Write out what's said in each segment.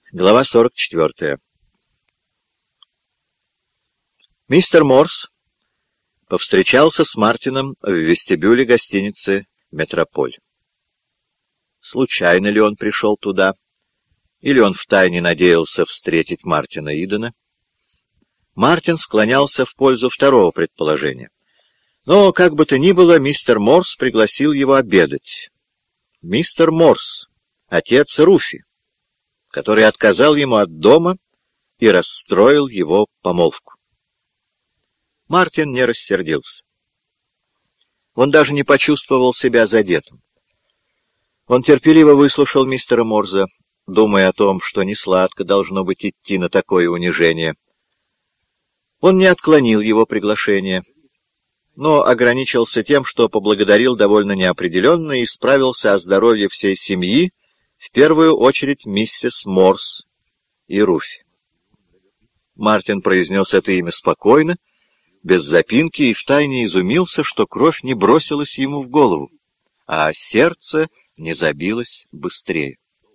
Глава 44. Мистер Морс повстречался с Мартином в вестибюле гостиницы «Метрополь». Случайно ли он пришел туда, или он втайне надеялся встретить Мартина Идена? Мартин склонялся в пользу второго предположения. Но, как бы то ни было, мистер Морс пригласил его обедать. Мистер Морс, отец Руфи, который отказал ему от дома и расстроил его помолвку. Мартин не рассердился. Он даже не почувствовал себя задетым. Он терпеливо выслушал мистера Морза, думая о том, что несладко должно быть идти на такое унижение. Он не отклонил его приглашение, но ограничился тем, что поблагодарил довольно неопределенно и справился о здоровье всей семьи, в первую очередь миссис Морс и Руфи. Мартин произнес это имя спокойно, без запинки, и втайне изумился, что кровь не бросилась ему в голову, а сердце не забилось быстрее.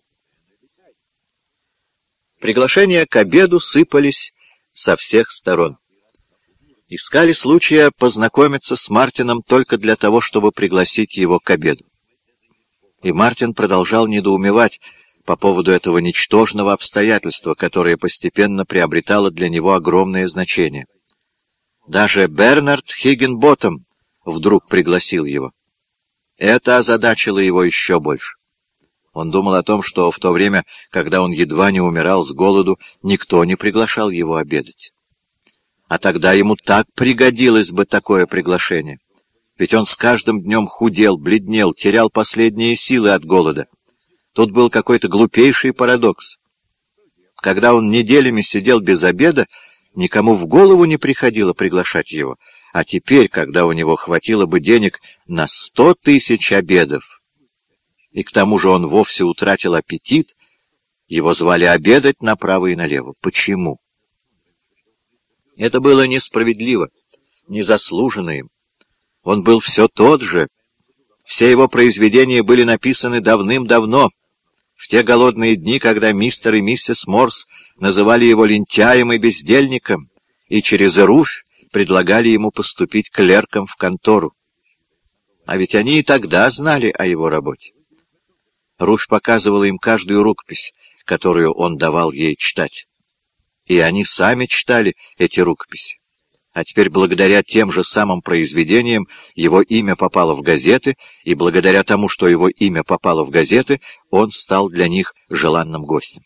Приглашения к обеду сыпались со всех сторон. Искали случая познакомиться с Мартином только для того, чтобы пригласить его к обеду. И Мартин продолжал недоумевать по поводу этого ничтожного обстоятельства, которое постепенно приобретало для него огромное значение. Даже Бернард Хиггинботтем вдруг пригласил его. Это озадачило его еще больше. Он думал о том, что в то время, когда он едва не умирал с голоду, никто не приглашал его обедать. А тогда ему так пригодилось бы такое приглашение. Ведь он с каждым днем худел, бледнел, терял последние силы от голода. Тут был какой-то глупейший парадокс. Когда он неделями сидел без обеда, никому в голову не приходило приглашать его. А теперь, когда у него хватило бы денег на 100 тысяч обедов, и к тому же он вовсе утратил аппетит, его звали обедать направо и налево. Почему? Это было несправедливо, незаслуженно им. Он был все тот же. Все его произведения были написаны давным-давно, в те голодные дни, когда мистер и миссис Морс называли его лентяем и бездельником, и через Руфь предлагали ему поступить клерком в контору. А ведь они и тогда знали о его работе. Руфь показывала им каждую рукопись, которую он давал ей читать. И они сами читали эти рукописи. А теперь, благодаря тем же самым произведениям, его имя попало в газеты, и благодаря тому, что его имя попало в газеты, он стал для них желанным гостем.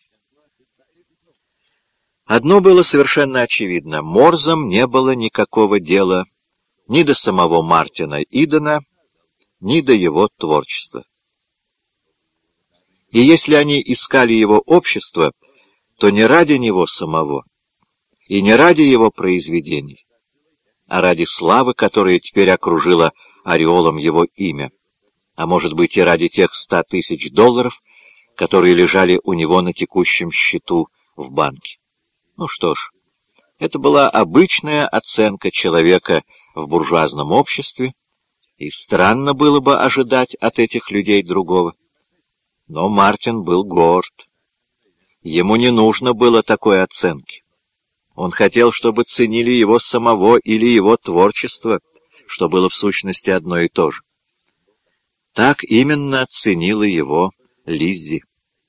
Одно было совершенно очевидно — Морзам не было никакого дела ни до самого Мартина Идена, ни до его творчества. И если они искали его общество, то не ради него самого и не ради его произведений, а ради славы, которая теперь окружила ореолом его имя, а может быть и ради тех 100 тысяч долларов, которые лежали у него на текущем счету в банке. Ну что ж, это была обычная оценка человека в буржуазном обществе, и странно было бы ожидать от этих людей другого. Но Мартин был горд. Ему не нужно было такой оценки. Он хотел, чтобы ценили его самого или его творчество, что было в сущности одно и то же. Так именно ценила его Лиззи.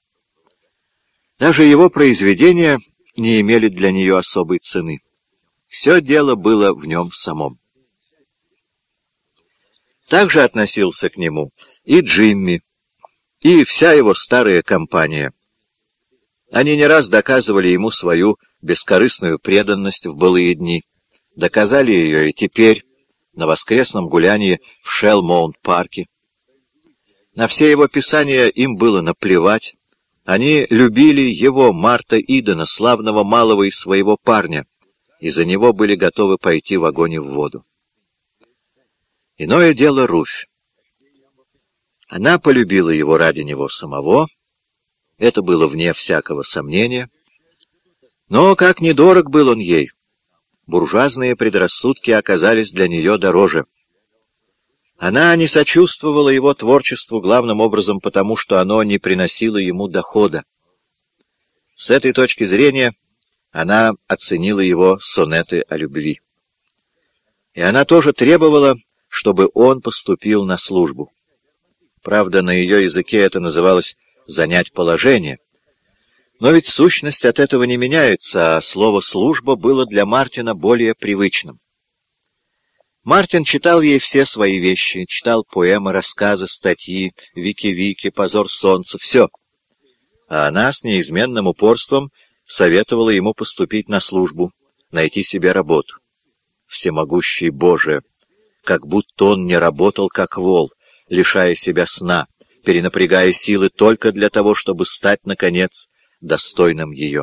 Даже его произведения не имели для нее особой цены. Все дело было в нем самом. Также относился к нему и Джимми, и вся его старая компания. Они не раз доказывали ему свою бескорыстную преданность в былые дни, доказали ее и теперь, на воскресном гулянии в Шелмоунт-парке. На все его писания им было наплевать. Они любили его, Марта Идена, славного малого и своего парня, и за него были готовы пойти в огонь и в воду. Иное дело Руфь. Она полюбила его ради него самого, это было вне всякого сомнения. Но как недорог был он ей, буржуазные предрассудки оказались для нее дороже. Она не сочувствовала его творчеству главным образом потому, что оно не приносило ему дохода. С этой точки зрения она оценила его сонеты о любви. И она тоже требовала, чтобы он поступил на службу. Правда, на ее языке это называлось «занять положение». Но ведь сущность от этого не меняется, а слово «служба» было для Мартина более привычным. Мартин читал ей все свои вещи, читал поэмы, рассказы, статьи, вики-вики, позор солнца, все. А она с неизменным упорством советовала ему поступить на службу, найти себе работу. Всемогущий Боже! Как будто он не работал как вол, лишая себя сна, перенапрягая силы только для того, чтобы стать, наконец, достойным ее.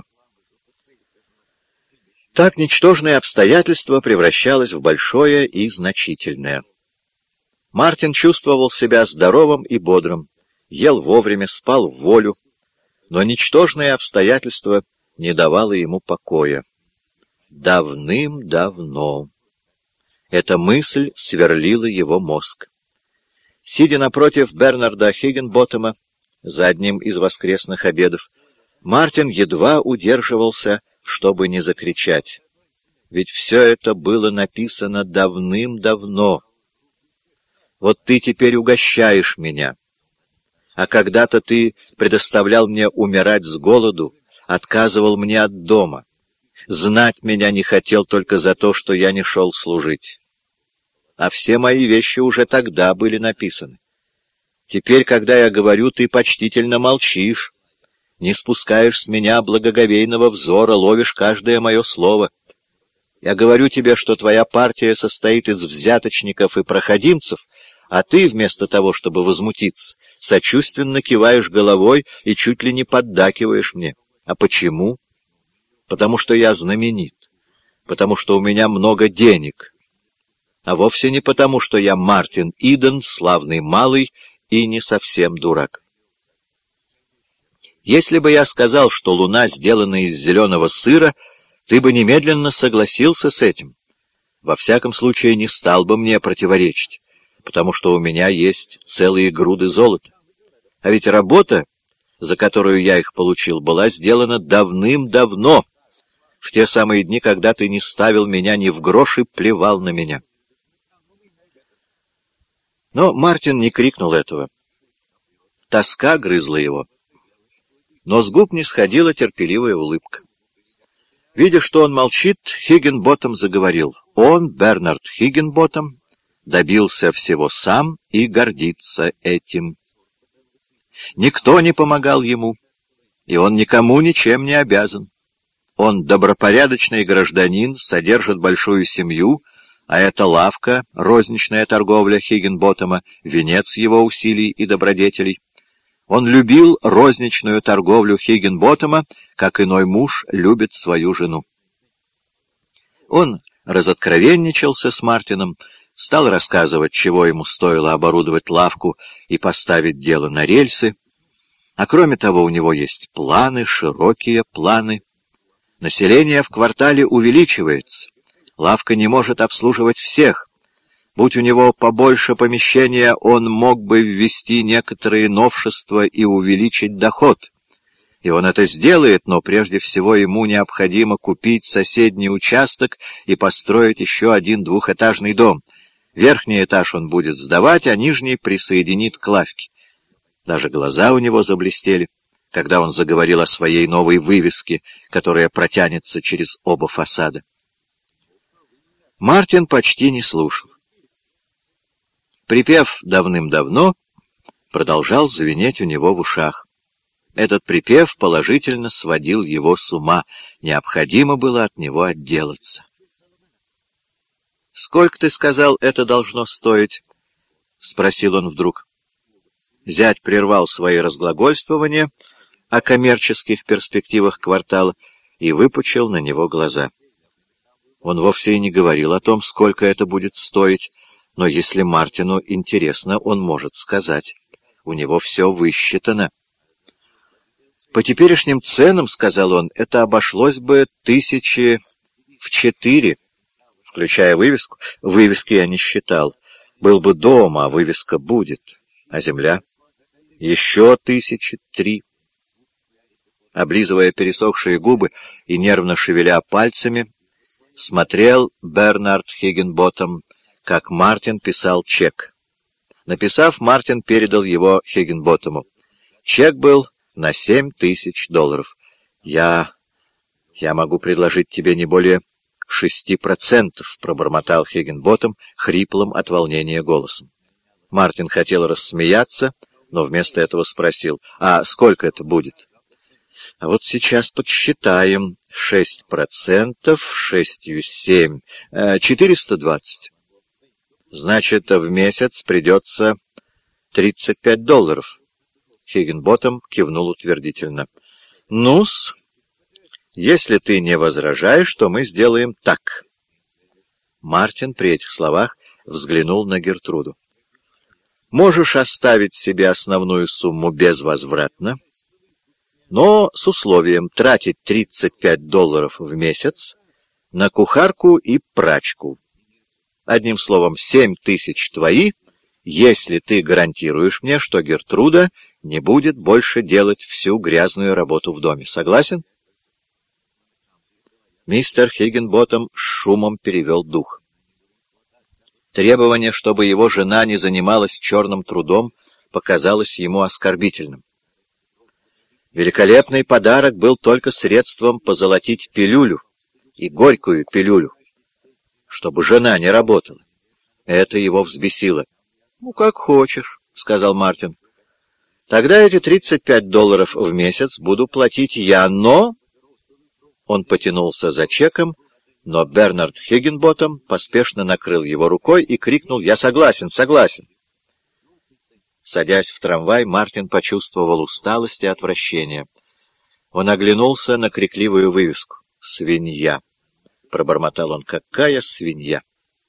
Так ничтожное обстоятельство превращалось в большое и значительное. Мартин чувствовал себя здоровым и бодрым, ел вовремя, спал в волю, но ничтожное обстоятельство не давало ему покоя. Давным-давно. Эта мысль сверлила его мозг. Сидя напротив Бернарда Хиггинботтема за одним из воскресных обедов, Мартин едва удерживался, чтобы не закричать. Ведь все это было написано давным-давно. Вот ты теперь угощаешь меня. А когда-то ты предоставлял мне умирать с голоду, отказывал мне от дома. Знать меня не хотел только за то, что я не шел служить. А все мои вещи уже тогда были написаны. Теперь, когда я говорю, ты почтительно молчишь, не спускаешь с меня благоговейного взора, ловишь каждое мое слово. Я говорю тебе, что твоя партия состоит из взяточников и проходимцев, а ты, вместо того, чтобы возмутиться, сочувственно киваешь головой и чуть ли не поддакиваешь мне. А почему? Потому что я знаменит, потому что у меня много денег, а вовсе не потому, что я Мартин Иден, славный малый и не совсем дурак. Если бы я сказал, что луна сделана из зеленого сыра, ты бы немедленно согласился с этим. Во всяком случае, не стал бы мне противоречить, потому что у меня есть целые груды золота. А ведь работа, за которую я их получил, была сделана давным-давно, в те самые дни, когда ты не ставил меня ни в грош и плевал на меня. Но Мартин не крикнул этого. Тоска грызла его. Но с губ не сходила терпеливая улыбка. Видя, что он молчит, Хиггинботтем заговорил. Он, Бернард Хиггинботтем, добился всего сам и гордится этим. Никто не помогал ему, и он никому ничем не обязан. Он добропорядочный гражданин, содержит большую семью, а эта лавка, розничная торговля Хиггинботтема, венец его усилий и добродетелей. Он любил розничную торговлю Хиггинботтема, как иной муж любит свою жену. Он разоткровенничался с Мартином, стал рассказывать, чего ему стоило оборудовать лавку и поставить дело на рельсы. А кроме того, у него есть планы, широкие планы. Население в квартале увеличивается. Лавка не может обслуживать всех. Будь у него побольше помещения, он мог бы ввести некоторые новшества и увеличить доход. И он это сделает, но прежде всего ему необходимо купить соседний участок и построить еще один двухэтажный дом. Верхний этаж он будет сдавать, а нижний присоединит к лавке. Даже глаза у него заблестели, когда он заговорил о своей новой вывеске, которая протянется через оба фасада. Мартин почти не слушал. Припев «давным-давно» продолжал звенеть у него в ушах. Этот припев положительно сводил его с ума. Необходимо было от него отделаться. «Сколько, ты сказал, это должно стоить?» — спросил он вдруг. Зять прервал свои разглагольствования о коммерческих перспективах квартала и выпучил на него глаза. Он вовсе и не говорил о том, сколько это будет стоить, но если Мартину интересно, он может сказать. У него все высчитано. «По теперешним ценам, — сказал он, — это обошлось бы 4 000, включая вывеску. Вывески я не считал. Был бы дом, а вывеска будет. А земля? Еще 3 000. Облизывая пересохшие губы и нервно шевеля пальцами, смотрел Бернард Хиггинботтем, как Мартин писал чек. Написав, Мартин передал его Хиггинботтему. Чек был на $7000. «Я могу предложить тебе не более 6%, — пробормотал Хиггинботтем хриплым от волнения голосом. Мартин хотел рассмеяться, но вместо этого спросил: «А сколько это будет?» «А вот сейчас подсчитаем. 6%, 6,7, 420. Значит, в месяц придется $35. Хиггинботтем кивнул утвердительно. «Ну-с, если ты не возражаешь, то мы сделаем так». Мартин при этих словах взглянул на Гертруду. «Можешь оставить себе основную сумму безвозвратно, но с условием тратить $35 в месяц на кухарку и прачку. Одним словом, 7000 твои, если ты гарантируешь мне, что Гертруда не будет больше делать всю грязную работу в доме. Согласен?» Мистер Хиггинботтем с шумом перевел дух. Требование, чтобы его жена не занималась черным трудом, показалось ему оскорбительным. Великолепный подарок был только средством позолотить пилюлю, и горькую пилюлю, чтобы жена не работала. Это его взбесило. «Ну, как хочешь», — сказал Мартин. «Тогда эти $35 в месяц буду платить я, но...» Он потянулся за чеком, но Бернард Хиггинботтем поспешно накрыл его рукой и крикнул: «Я согласен, согласен!» Садясь в трамвай, Мартин почувствовал усталость и отвращение. Он оглянулся на крикливую вывеску. «Свинья!» — пробормотал он. «Какая свинья!»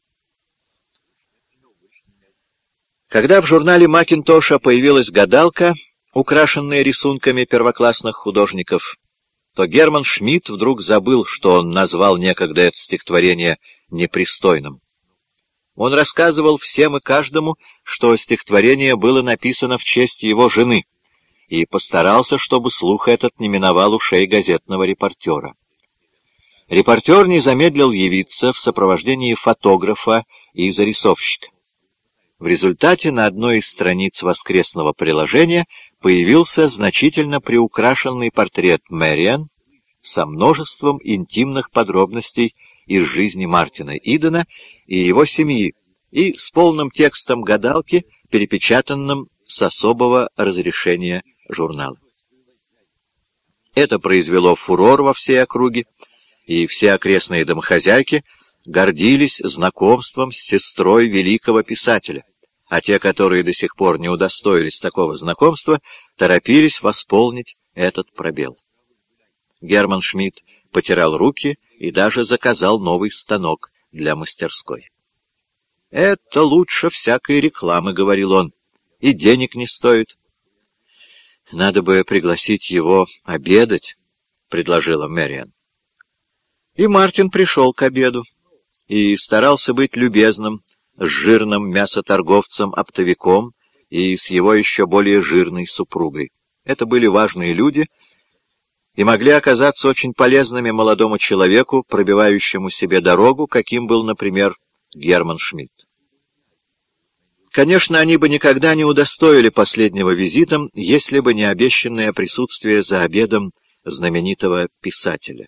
Когда в журнале «Макинтоша» появилась гадалка, украшенная рисунками первоклассных художников, то Герман Шмидт вдруг забыл, что он назвал некогда это стихотворение непристойным. Он рассказывал всем и каждому, что стихотворение было написано в честь его жены, и постарался, чтобы слух этот не миновал ушей газетного репортера. Репортер не замедлил явиться в сопровождении фотографа и зарисовщика. В результате на одной из страниц воскресного приложения появился значительно приукрашенный портрет Мэриан со множеством интимных подробностей из жизни Мартина Идена и его семьи, и с полным текстом гадалки, перепечатанным с особого разрешения журнала. Это произвело фурор во всей округе, и все окрестные домохозяйки гордились знакомством с сестрой великого писателя, а те, которые до сих пор не удостоились такого знакомства, торопились восполнить этот пробел. Герман Шмидт потирал руки и даже заказал новый станок для мастерской. «Это лучше всякой рекламы», — говорил он, — «и денег не стоит». «Надо бы пригласить его обедать», — предложила Мэриан. И Мартин пришел к обеду и старался быть любезным с жирным мясоторговцем-оптовиком и с его еще более жирной супругой. Это были важные люди и могли оказаться очень полезными молодому человеку, пробивающему себе дорогу, каким был, например, Герман Шмидт. Конечно, они бы никогда не удостоили последнего визитом, если бы не обещанное присутствие за обедом знаменитого писателя.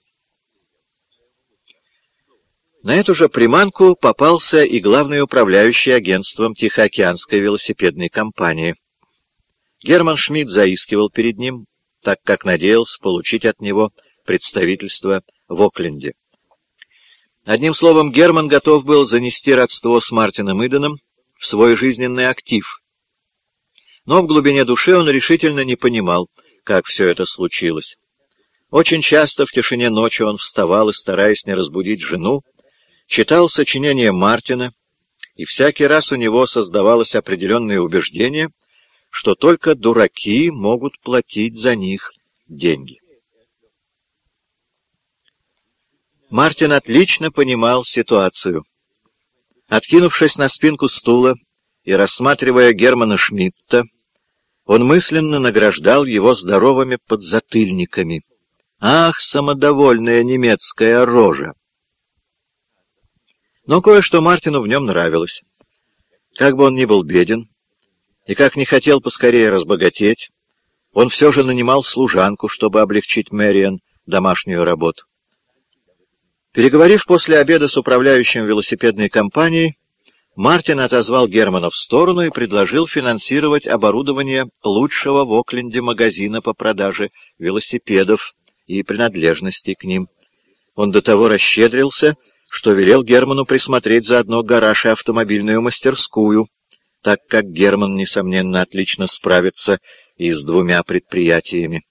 На эту же приманку попался и главный управляющий агентством Тихоокеанской велосипедной компании. Герман Шмидт заискивал перед ним, так как надеялся получить от него представительство в Окленде. Одним словом, Герман готов был занести родство с Мартином Иденом в свой жизненный актив. Но в глубине души он решительно не понимал, как все это случилось. Очень часто в тишине ночи он вставал и, стараясь не разбудить жену, читал сочинения Мартина, и всякий раз у него создавалось определенное убеждение, что только дураки могут платить за них деньги. Мартин отлично понимал ситуацию. Откинувшись на спинку стула и рассматривая Германа Шмидта, он мысленно награждал его здоровыми подзатыльниками. Ах, самодовольная немецкая рожа! Но кое-что Мартину в нем нравилось. Как бы он ни был беден, и как не хотел поскорее разбогатеть, он все же нанимал служанку, чтобы облегчить Мэриан домашнюю работу. Переговорив после обеда с управляющим велосипедной компанией, Мартин отозвал Германа в сторону и предложил финансировать оборудование лучшего в Окленде магазина по продаже велосипедов и принадлежностей к ним. Он до того расщедрился, что велел Герману присмотреть заодно гараж и автомобильную мастерскую, так как Герман, несомненно, отлично справится и с двумя предприятиями.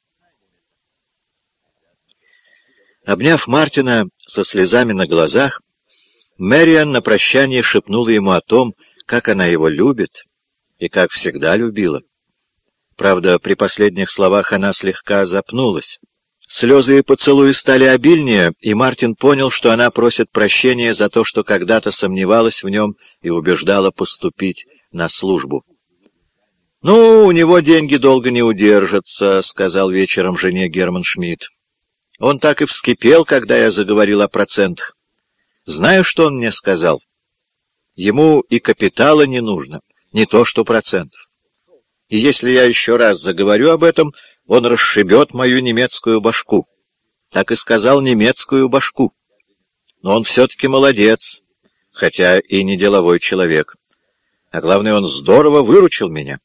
Обняв Мартина со слезами на глазах, Мэриан на прощание шепнула ему о том, как она его любит и как всегда любила. Правда, при последних словах она слегка запнулась. Слезы и поцелуи стали обильнее, и Мартин понял, что она просит прощения за то, что когда-то сомневалась в нем и убеждала поступить на службу. «Ну, у него деньги долго не удержатся», — сказал вечером жене Герман Шмидт. «Он так и вскипел, когда я заговорил о процентах. Знаешь, что он мне сказал? Ему и капитала не нужно, не то что процентов. И если я еще раз заговорю об этом, он расшибет мою немецкую башку». Так и сказал, немецкую башку. Но он все-таки молодец, хотя и не деловой человек. А главное, он здорово выручил меня.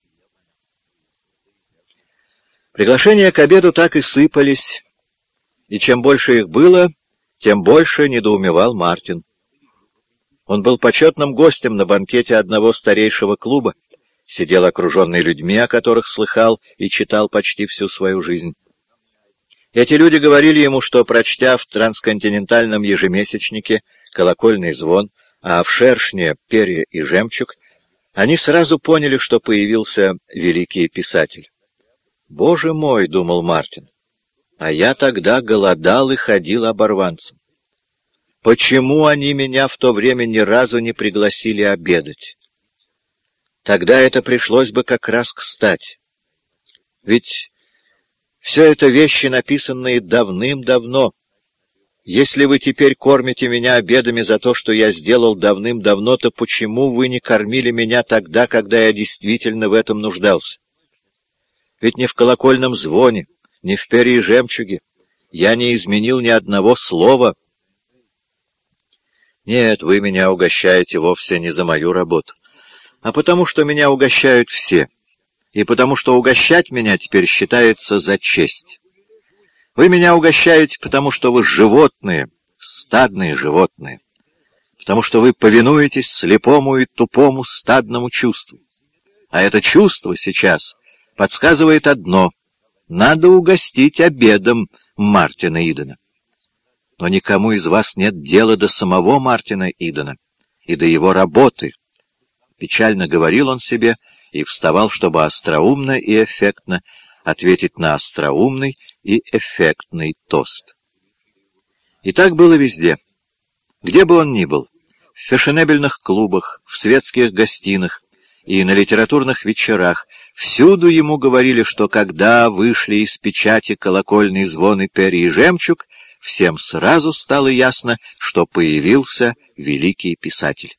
Приглашения к обеду так и сыпались, и чем больше их было, тем больше недоумевал Мартин. Он был почетным гостем на банкете одного старейшего клуба, сидел окруженный людьми, о которых слыхал и читал почти всю свою жизнь. Эти люди говорили ему, что, прочтя в трансконтинентальном ежемесячнике «Колокольный звон», а в «Шершне» «Перья и жемчуг», они сразу поняли, что появился великий писатель. «Боже мой!» — думал Мартин. «А я тогда голодал и ходил оборванцем. Почему они меня в то время ни разу не пригласили обедать? Тогда это пришлось бы как раз кстати. Ведь все это вещи, написанные давным-давно. Если вы теперь кормите меня обедами за то, что я сделал давным-давно, то почему вы не кормили меня тогда, когда я действительно в этом нуждался? Ведь ни в колокольном звоне, ни в перье и жемчуге я не изменил ни одного слова. Нет, вы меня угощаете вовсе не за мою работу, а потому что меня угощают все, и потому что угощать меня теперь считается за честь. Вы меня угощаете, потому что вы животные, стадные животные, потому что вы повинуетесь слепому и тупому стадному чувству. А это чувство сейчас подсказывает одно — надо угостить обедом Мартина Идена. Но никому из вас нет дела до самого Мартина Идена и до его работы. Печально говорил он себе и вставал, чтобы остроумно и эффектно ответить на остроумный и эффектный тост. И так было везде. Где бы он ни был, в фешенебельных клубах, в светских гостинах и на литературных вечерах, всюду ему говорили, что когда вышли из печати «Колокольный звон» и «Перья и жемчуг», всем сразу стало ясно, что появился великий писатель.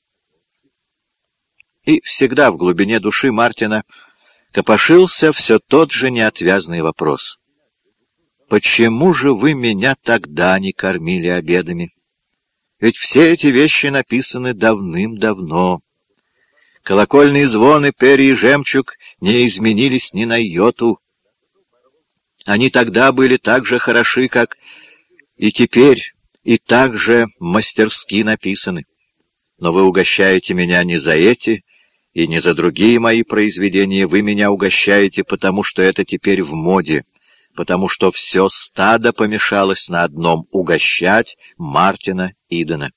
И всегда в глубине души Мартина копошился все тот же неотвязный вопрос. «Почему же вы меня тогда не кормили обедами? Ведь все эти вещи написаны давным-давно. Колокольный звон и перья и жемчуг не изменились ни на йоту. Они тогда были так же хороши, как и теперь, и так же мастерски написаны. Но вы угощаете меня не за эти и не за другие мои произведения, вы меня угощаете, потому что это теперь в моде, потому что все стадо помешалось на одном — угощать Мартина Идена».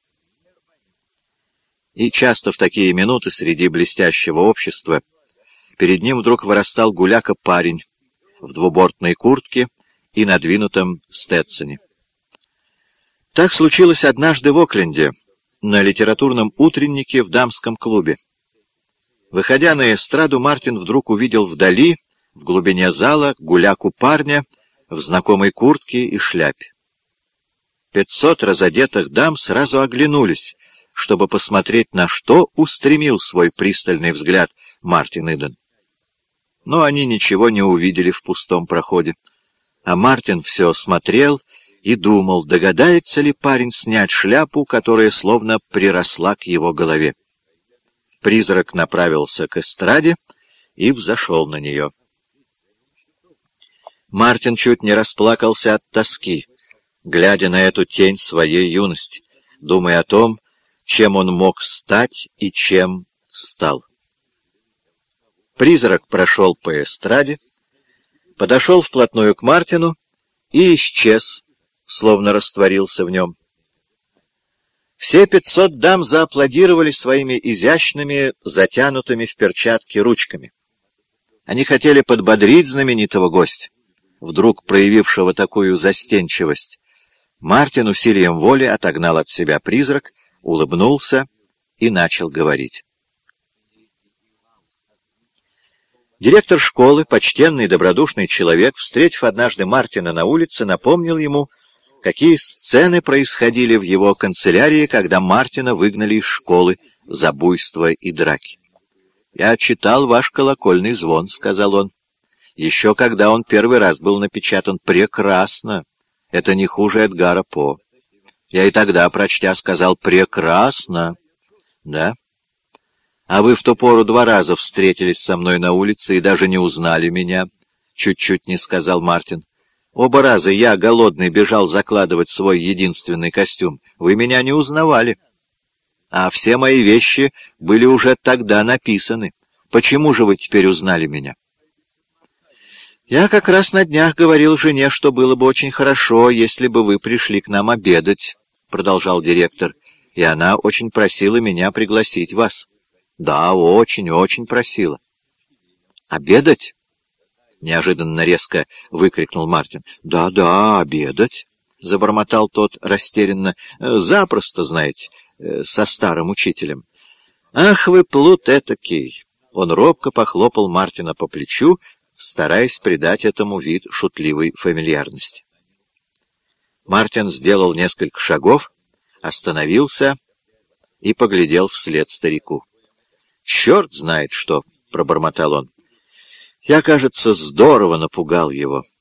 И часто в такие минуты среди блестящего общества перед ним вдруг вырастал гуляка-парень в двубортной куртке и надвинутом стетсоне. Так случилось однажды в Окленде, на литературном утреннике в дамском клубе. Выходя на эстраду, Мартин вдруг увидел вдали, В глубине зала гуляк у парня в знакомой куртке и шляпе. 500 разодетых дам сразу оглянулись, чтобы посмотреть, на что устремил свой пристальный взгляд Мартин Иден. Но они ничего не увидели в пустом проходе, а Мартин все смотрел и думал, догадается ли парень снять шляпу, которая словно приросла к его голове. Призрак направился к эстраде и взошел на нее. Мартин чуть не расплакался от тоски, глядя на эту тень своей юности, думая о том, чем он мог стать и чем стал. Призрак прошел по эстраде, подошел вплотную к Мартину и исчез, словно растворился в нем. Все 500 дам зааплодировали своими изящными, затянутыми в перчатки ручками. Они хотели подбодрить знаменитого гостя, вдруг проявившего такую застенчивость. Мартин усилием воли отогнал от себя призрак, улыбнулся и начал говорить. Директор школы, почтенный и добродушный человек, встретив однажды Мартина на улице, напомнил ему, какие сцены происходили в его канцелярии, когда Мартина выгнали из школы за буйство и драки. «Я читал ваш колокольный звон», — сказал он. «Еще когда он первый раз был напечатан, прекрасно. Это не хуже Эдгара По. Я и тогда, прочтя, сказал «прекрасно». Да? А вы в ту пору 2 раза встретились со мной на улице и даже не узнали меня», — чуть-чуть не сказал Мартин. «Оба раза я, голодный, бежал закладывать свой единственный костюм. Вы меня не узнавали. А все мои вещи были уже тогда написаны. Почему же вы теперь узнали меня?» «Я как раз на днях говорил жене, что было бы очень хорошо, если бы вы пришли к нам обедать», — продолжал директор, «и она очень просила меня пригласить вас». «Да, очень просила». «Обедать?» — неожиданно резко выкрикнул Мартин. «Да, обедать», — забормотал тот растерянно. «Запросто, знаете, со старым учителем». «Ах вы, плут этакий!» Он робко похлопал Мартина по плечу, стараясь придать этому вид шутливой фамильярности. Мартин сделал несколько шагов, остановился и поглядел вслед старику. «Черт знает что!» — пробормотал он. «Я, кажется, здорово напугал его».